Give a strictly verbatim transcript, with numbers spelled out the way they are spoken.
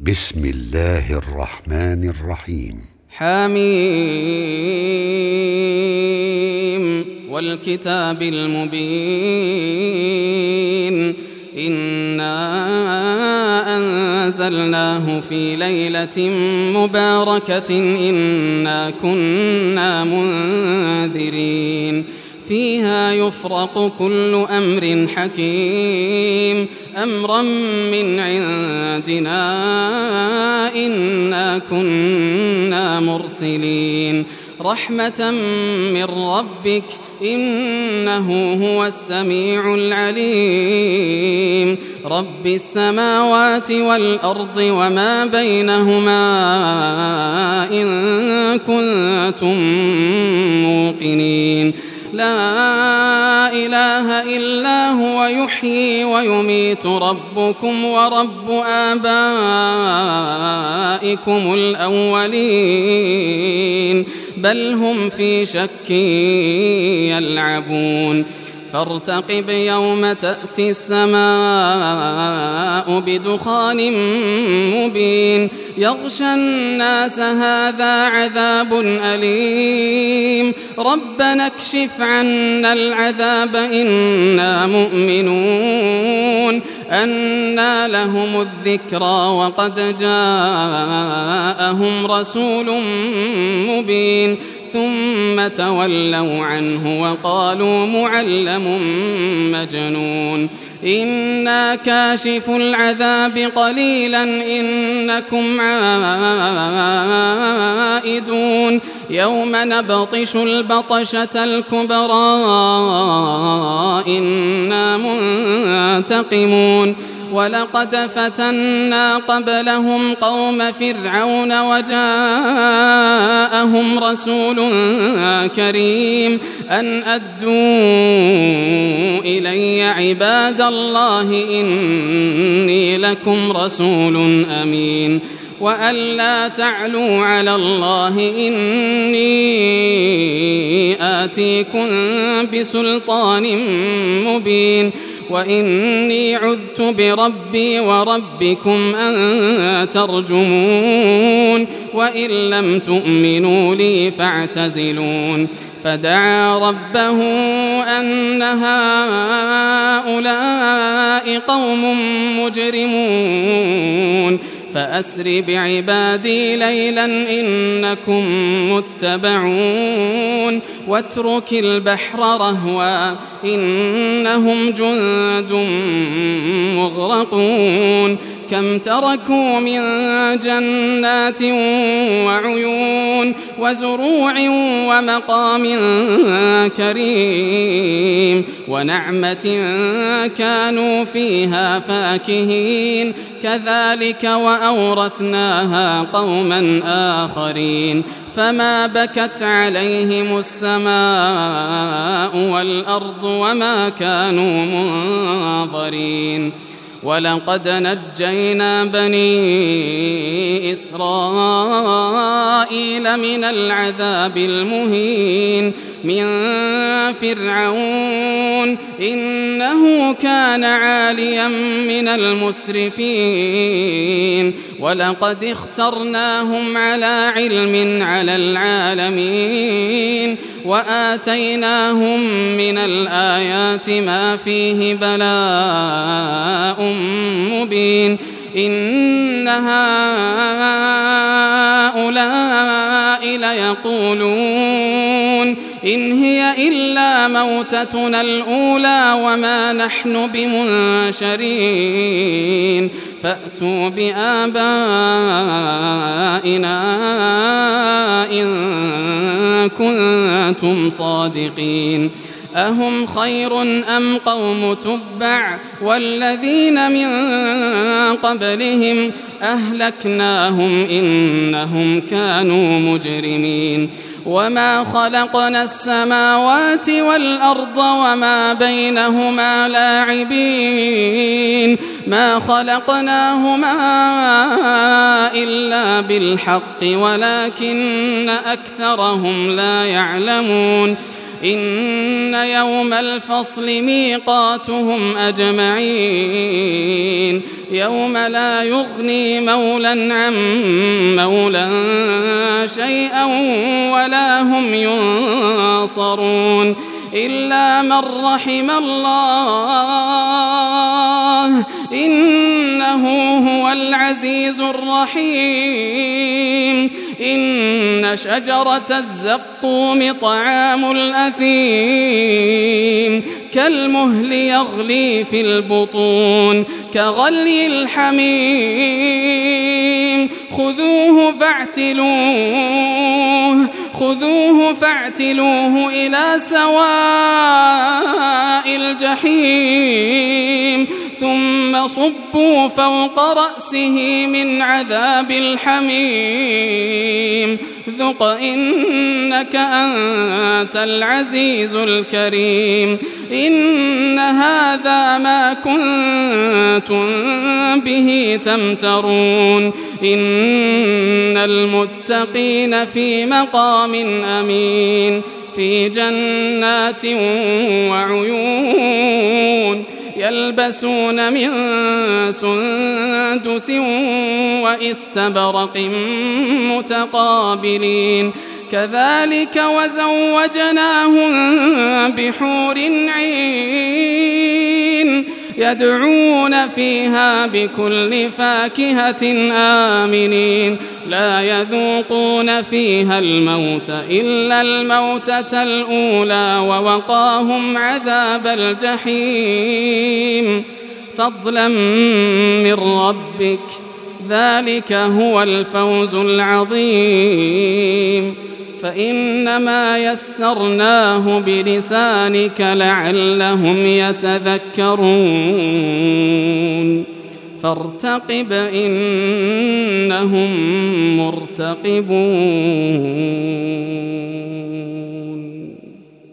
بسم الله الرحمن الرحيم. حميم والكتاب المبين إنا أنزلناه في ليلة مباركة إنا كنا منذرين فيها يفرق كل أمر حكيم أمرا من عندنا إنا كنا مرسلين رحمة من ربك إنه هو السميع العليم رب السماوات والأرض وما بينهما إن كنتم موقنين لا إله إلا هو يحيي ويميت ربكم ورب آبائكم الأولين بل هم في شك يلعبون فارتقب يوم تأتي السماء بدخان مبين يغشى الناس هذا عذاب أليم ربنا اكشف عنا العذاب إنا مؤمنون أنى لهم الذكرى وقد جاءهم رسول مبين ثم تولوا عنه وقالوا معلم مجنون إنا كاشف العذاب قليلا إنكم عائدون يوم نبطش البطشة الكبرى إنا منتقمون ولقد فتنا قبلهم قوم فرعون وجاءهم رسول كريم أن أدوا إلي عباد الله إني لكم رسول أمين وأن لا تعلوا على الله إني آتيكم بسلطان مبين وإني عذت بربي وربكم أن ترجمون وإن لم تؤمنوا لي فاعتزلون فدعا ربه أن هؤلاء قوم مجرمون فأسر بعبادي ليلا إنكم متبعون واترك البحر رهوا إنهم جند مغرقون كم تركوا من جنات وعيون وزروع ومقام كريم ونعمة كانوا فيها فاكهين كذلك وأورثناها قوما آخرين فما بكت عليهم السماء والأرض وما كانوا منظرين ولقد نجينا بني إسرائيل من العذاب المهين من فرعون إنه كان عاليا من المسرفين ولقد اخترناهم على علم على العالمين وآتيناهم من الآيات ما فيه بلاء مبين إن هؤلاء ليقولون إن هي إلا موتتنا الأولى وما نحن بمنشرين فأتوا بآبائنا إن كنتم صادقين أهم خير أم قوم تبع والذين من قبلهم أهلكناهم إنهم كانوا مجرمين وما خلقنا السماوات والأرض وما بينهما لاعبين ما خلقناهما إلا بالحق ولكن أكثرهم لا يعلمون إن يوم الفصل ميقاتهم أجمعين يوم لا يغني مولا عن مولا شيئا ولا هم ينصرون إلا من رحم الله إنه هو العزيز الرحيم إن شجرة الزقوم طعام الأثيم كالمهل يغلي في البطون كغلي الحميم خذوه فاعتلوه خذوه فاعتلوه إلى سواء الجحيم ثم صبوا فوق رأسه من عذاب الحميم ذق إنك أنت العزيز الكريم إن هذا ما كنتم به تمترون إن المتقين في مقام أمين في جنات وعيون يلبسون من سندس وإستبرق متقابلين كذلك وزوجناهم بحور عين يدعون فيها بكل فاكهة آمنين لا يذوقون فيها الموت إلا الموتة الأولى ووقاهم عذاب الجحيم فضلا من ربك ذلك هو الفوز العظيم فإنما يسرناه بلسانك لعلهم يتذكرون فارتقب إنهم مرتقبون.